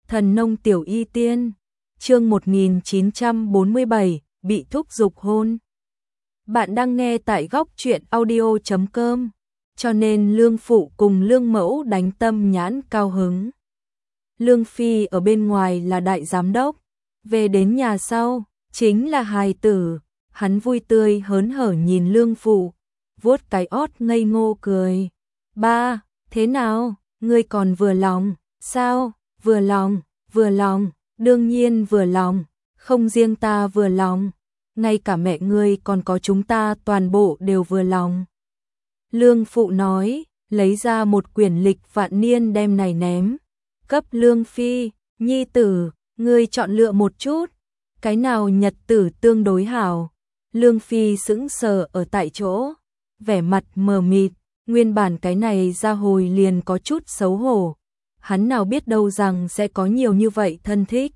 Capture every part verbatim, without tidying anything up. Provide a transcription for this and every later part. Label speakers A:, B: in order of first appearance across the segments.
A: Thần nông tiểu y tiên, chương một nghìn chín trăm bốn mươi bảy, bị thúc giục hôn. Bạn đang nghe tại góc truyện audio chấm com, cho nên Lương Phụ cùng Lương Mẫu đánh tâm nhãn cao hứng. Lương Phi ở bên ngoài là đại giám đốc, về đến nhà sau, chính là hài tử, hắn vui tươi hớn hở nhìn Lương Phụ, vuốt cái ót ngây ngô cười. Ba, thế nào, ngươi còn vừa lòng, sao, vừa lòng, vừa lòng, đương nhiên vừa lòng, không riêng ta vừa lòng, ngay cả mẹ ngươi còn có chúng ta toàn bộ đều vừa lòng. Lương Phụ nói, lấy ra một quyển lịch vạn niên đem này ném, cấp Lương Phi, nhi tử, ngươi chọn lựa một chút, cái nào nhật tử tương đối hảo. Lương Phi sững sờ ở tại chỗ, vẻ mặt mờ mịt, nguyên bản cái này ra hồi liền có chút xấu hổ, hắn nào biết đâu rằng sẽ có nhiều như vậy thân thích.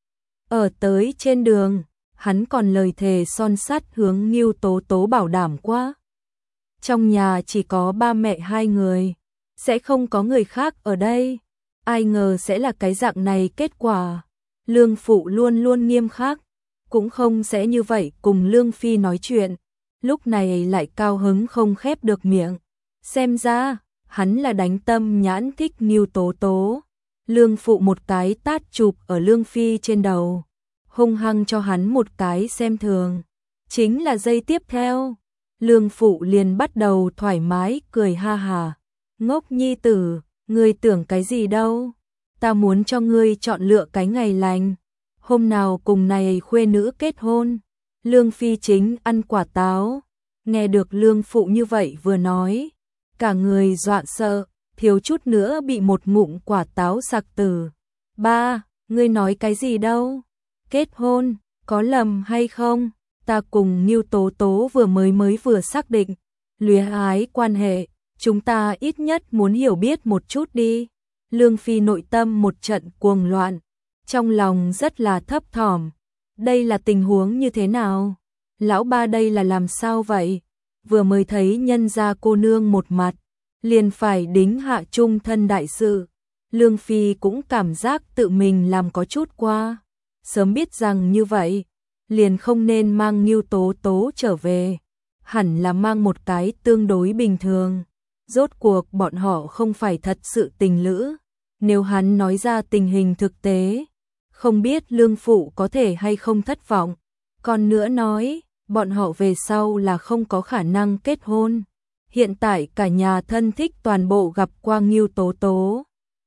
A: Ở tới trên đường, hắn còn lời thề son sắt hướng Ngưu Tố Tố bảo đảm quá. Trong nhà chỉ có ba mẹ hai người, sẽ không có người khác ở đây, ai ngờ sẽ là cái dạng này kết quả. Lương Phụ luôn luôn nghiêm khắc, cũng không sẽ như vậy cùng Lương Phi nói chuyện, lúc này lại cao hứng không khép được miệng. Xem ra, hắn là đánh tâm nhãn thích Ngưu Tố Tố. Lương Phụ một cái tát chụp ở Lương Phi trên đầu, hung hăng cho hắn một cái xem thường. Chính là giây tiếp theo, Lương Phụ liền bắt đầu thoải mái cười ha hà. Ngốc nhi tử, ngươi tưởng cái gì đâu, ta muốn cho ngươi chọn lựa cái ngày lành, hôm nào cùng này khuê nữ kết hôn. Lương Phi chính ăn quả táo, nghe được Lương Phụ như vậy vừa nói, cả người dọa sợ, thiếu chút nữa bị một ngụm quả táo sặc tử. Ba, ngươi nói cái gì đâu? Kết hôn, có lầm hay không? Ta cùng Ngưu Tố Tố vừa mới mới vừa xác định, luyến ái quan hệ, chúng ta ít nhất muốn hiểu biết một chút đi. Lương Phi nội tâm một trận cuồng loạn, trong lòng rất là thấp thỏm. Đây là tình huống như thế nào? Lão ba đây là làm sao vậy? Vừa mới thấy nhân gia cô nương một mặt, liền phải đính hạ chung thân đại sự. Lương Phi cũng cảm giác tự mình làm có chút qua. Sớm biết rằng như vậy, liền không nên mang Ngưu Tố Tố trở về. Hẳn là mang một cái tương đối bình thường. Rốt cuộc bọn họ không phải thật sự tình lữ. Nếu hắn nói ra tình hình thực tế, không biết Lương Phụ có thể hay không thất vọng. Còn nữa nói, bọn họ về sau là không có khả năng kết hôn. Hiện tại cả nhà thân thích toàn bộ gặp qua Ngưu Tố Tố.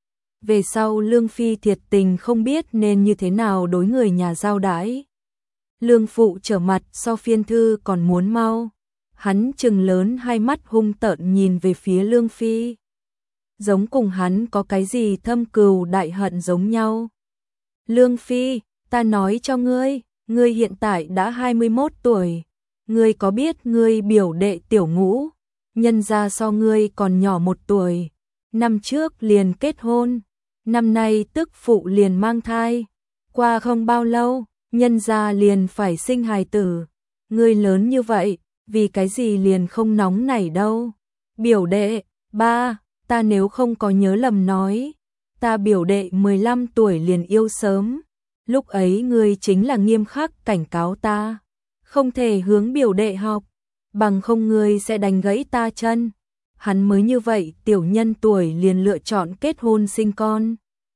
A: Về sau Lương Phi thiệt tình không biết nên như thế nào đối người nhà giao đãi. Lương Phụ trở mặt so phiên thư còn muốn mau. Hắn trừng lớn hai mắt hung tợn nhìn về phía Lương Phi. Giống cùng hắn có cái gì thâm cừu đại hận giống nhau. Lương Phi, ta nói cho ngươi, ngươi hiện tại đã hai mươi mốt tuổi. Ngươi có biết ngươi biểu đệ Tiểu Ngũ, nhân gia so ngươi còn nhỏ một tuổi. Năm trước liền kết hôn, năm nay tức phụ liền mang thai. Qua không bao lâu, nhân gia liền phải sinh hài tử. Ngươi lớn như vậy, vì cái gì liền không nóng nảy đâu. Biểu đệ, ba, ta nếu không có nhớ lầm nói, ta biểu đệ mười lăm tuổi liền yêu sớm. Lúc ấy ngươi chính là nghiêm khắc cảnh cáo ta, không thể hướng biểu đệ học, bằng không ngươi sẽ đánh gãy ta chân. Hắn mới như vậy tiểu nhân tuổi liền lựa chọn kết hôn sinh con.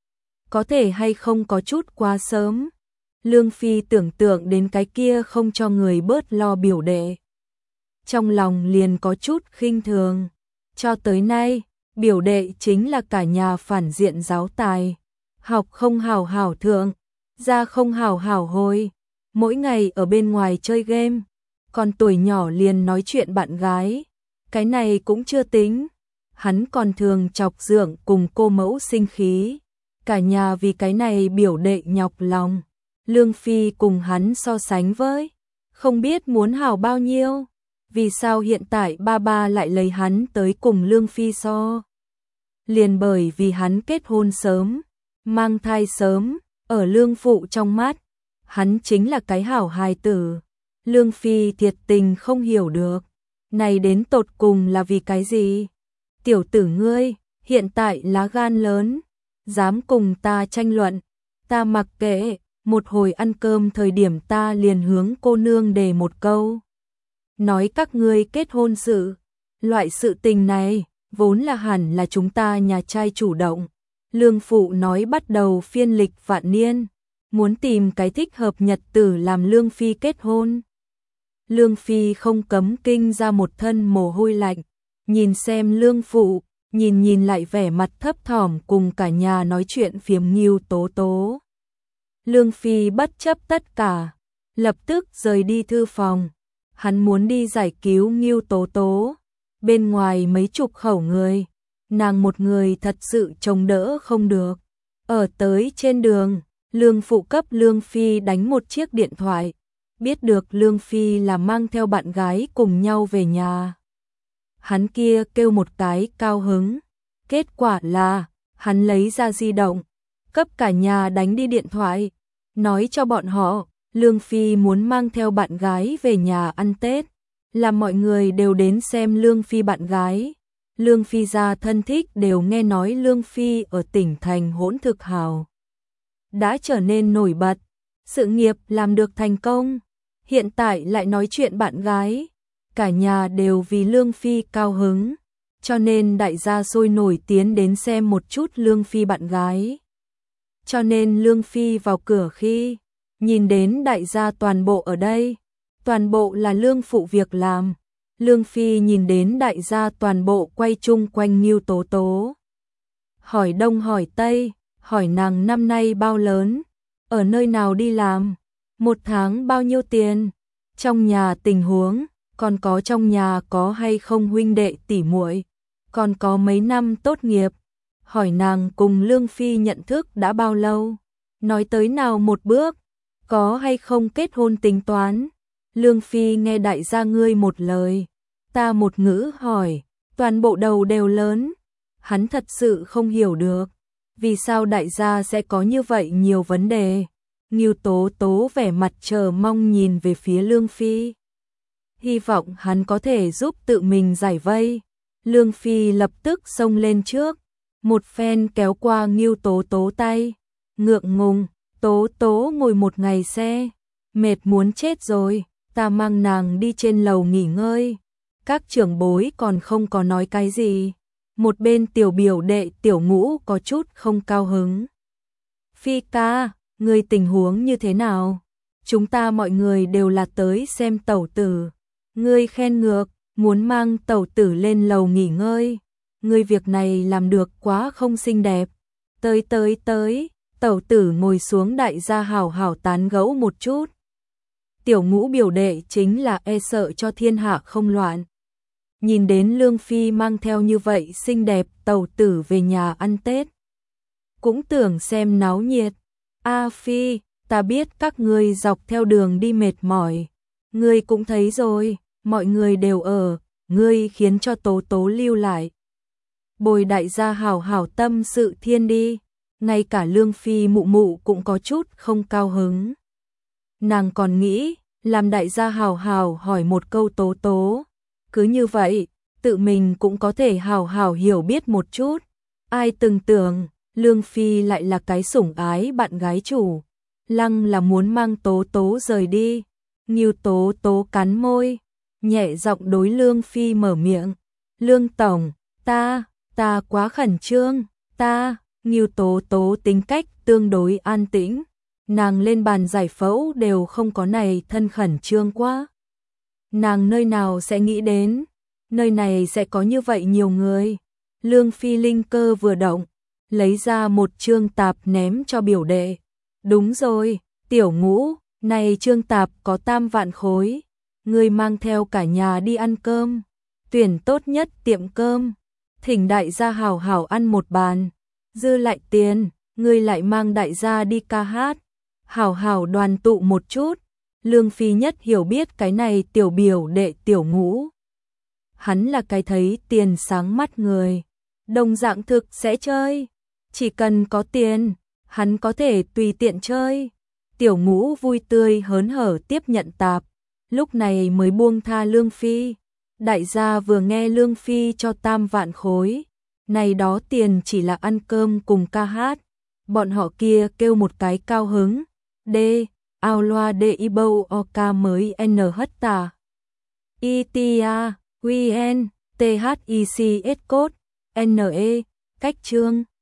A: Có thể hay không có chút quá sớm. Lương Phi tưởng tượng đến cái kia không cho người bớt lo biểu đệ, trong lòng liền có chút khinh thường. Cho tới nay, biểu đệ chính là cả nhà phản diện giáo tài. Học không hảo hảo thượng, ra không hảo hảo hồi, mỗi ngày ở bên ngoài chơi game, còn tuổi nhỏ liền nói chuyện bạn gái. Cái này cũng chưa tính, hắn còn thường chọc giường cùng cô mẫu sinh khí. Cả nhà vì cái này biểu đệ nhọc lòng. Lương Phi cùng hắn so sánh với, không biết muốn hảo bao nhiêu. Vì sao hiện tại ba ba lại lấy hắn tới cùng Lương Phi so? Liền bởi vì hắn kết hôn sớm, mang thai sớm, ở Lương Phụ trong mắt, hắn chính là cái hảo hài tử. Lương Phi thiệt tình không hiểu được, này đến tột cùng là vì cái gì? Tiểu tử ngươi, hiện tại lá gan lớn, dám cùng ta tranh luận, Ta mặc kệ, một hồi ăn cơm thời điểm ta liền hướng cô nương đề một câu. Nói các ngươi kết hôn sự, loại sự tình này, vốn là hẳn là chúng ta nhà trai chủ động. Lương Phụ nói bắt đầu phiên lịch vạn niên, muốn tìm cái thích hợp nhật tử làm Lương Phi kết hôn. Lương Phi không cấm kinh ra một thân mồ hôi lạnh, nhìn xem Lương Phụ, nhìn nhìn lại vẻ mặt thấp thỏm cùng cả nhà nói chuyện phiếm Ngưu Tố Tố. Lương Phi bất chấp tất cả, lập tức rời đi thư phòng, hắn muốn đi giải cứu Ngưu Tố Tố. Bên ngoài mấy chục khẩu người, nàng một người thật sự chống đỡ không được. Ở tới trên đường, Lương Phụ cấp Lương Phi đánh một chiếc điện thoại, biết được Lương Phi là mang theo bạn gái cùng nhau về nhà. Hắn kia kêu một cái cao hứng, kết quả là, hắn lấy ra di động, cấp cả nhà đánh đi điện thoại, nói cho bọn họ, Lương Phi muốn mang theo bạn gái về nhà ăn Tết, làm mọi người đều đến xem Lương Phi bạn gái. Lương Phi gia thân thích đều nghe nói Lương Phi ở tỉnh thành hỗn thực hào, đã trở nên nổi bật, sự nghiệp làm được thành công, hiện tại lại nói chuyện bạn gái, cả nhà đều vì Lương Phi cao hứng, cho nên đại gia sôi nổi tiến đến xem một chút Lương Phi bạn gái. Cho nên Lương Phi vào cửa khi nhìn đến đại gia toàn bộ ở đây, toàn bộ là Lương Phụ việc làm. Lương Phi nhìn đến đại gia toàn bộ quay chung quanh Ngưu Tố Tố. Hỏi đông hỏi tây, hỏi nàng năm nay bao lớn, ở nơi nào đi làm, một tháng bao nhiêu tiền, trong nhà tình huống, còn có trong nhà có hay không huynh đệ tỷ muội, còn có mấy năm tốt nghiệp, hỏi nàng cùng Lương Phi nhận thức đã bao lâu, nói tới nào một bước, có hay không kết hôn tính toán. Lương Phi nghe đại gia ngươi một lời, ta một ngữ hỏi, toàn bộ đầu đều lớn. Hắn thật sự không hiểu được, vì sao đại gia sẽ có như vậy nhiều vấn đề. Ngưu Tố Tố vẻ mặt chờ mong nhìn về phía Lương Phi, hy vọng hắn có thể giúp tự mình giải vây. Lương Phi lập tức xông lên trước, một phen kéo qua Ngưu Tố Tố tay, ngượng ngùng, Tố Tố ngồi một ngày xe, mệt muốn chết rồi, ta mang nàng đi trên lầu nghỉ ngơi. Các trưởng bối còn không có nói cái gì, một bên tiểu biểu đệ Tiểu Ngũ có chút không cao hứng. Phi ca, người tình huống như thế nào? Chúng ta mọi người đều là tới xem tẩu tử, ngươi khen ngược, muốn mang tẩu tử lên lầu nghỉ ngơi, ngươi việc này làm được quá không xinh đẹp. Tới tới tới, tẩu tử ngồi xuống đại gia hảo hảo tán gẫu một chút. Tiểu Ngũ biểu đệ chính là e sợ cho thiên hạ không loạn. Nhìn đến Lương Phi mang theo như vậy xinh đẹp tẩu tử về nhà ăn Tết, cũng tưởng xem náo nhiệt. A Phi, ta biết các ngươi dọc theo đường đi mệt mỏi, ngươi cũng thấy rồi, mọi người đều ở, ngươi khiến cho Tố Tố lưu lại. Bồi đại gia hảo hảo tâm sự thiên đi, ngay cả Lương Phi mụ mụ cũng có chút không cao hứng. Nàng còn nghĩ, làm đại gia hảo hảo hỏi một câu Tố Tố, cứ như vậy, tự mình cũng có thể hảo hảo hiểu biết một chút. Ai từng tưởng, Lương Phi lại là cái sủng ái bạn gái chủ, lăng là muốn mang Tố Tố rời đi. Ngưu Tố Tố cắn môi, nhẹ giọng đối Lương Phi mở miệng, Lương Tổng, ta, ta quá khẩn trương, ta. Ngưu Tố Tố tính cách tương đối an tĩnh, nàng lên bàn giải phẫu đều không có này thân khẩn trương quá. Nàng nơi nào sẽ nghĩ đến, nơi này sẽ có như vậy nhiều người. Lương Phi linh cơ vừa động, lấy ra một trương tạp ném cho biểu đệ. Đúng rồi, Tiểu Ngũ, này trương tạp có tam vạn khối, ngươi mang theo cả nhà đi ăn cơm, tuyển tốt nhất tiệm cơm, thỉnh đại gia hảo hảo ăn một bàn, dư lại tiền, ngươi lại mang đại gia đi ca hát, hảo hảo đoàn tụ một chút. Lương Phi nhất hiểu biết cái này tiểu biểu đệ Tiểu Ngũ. Hắn là cái thấy tiền sáng mắt người, đồng dạng thực sẽ chơi, chỉ cần có tiền, hắn có thể tùy tiện chơi. Tiểu Ngũ vui tươi hớn hở tiếp nhận tạp, lúc này mới buông tha Lương Phi. Đại gia vừa nghe Lương Phi cho tam vạn khối, này đó tiền chỉ là ăn cơm cùng ca hát, Bọn họ kia kêu một cái cao hứng. D. Ao loa de ibou oka mới n hất tà. Itia, Qn, thics code, ne, cách chương.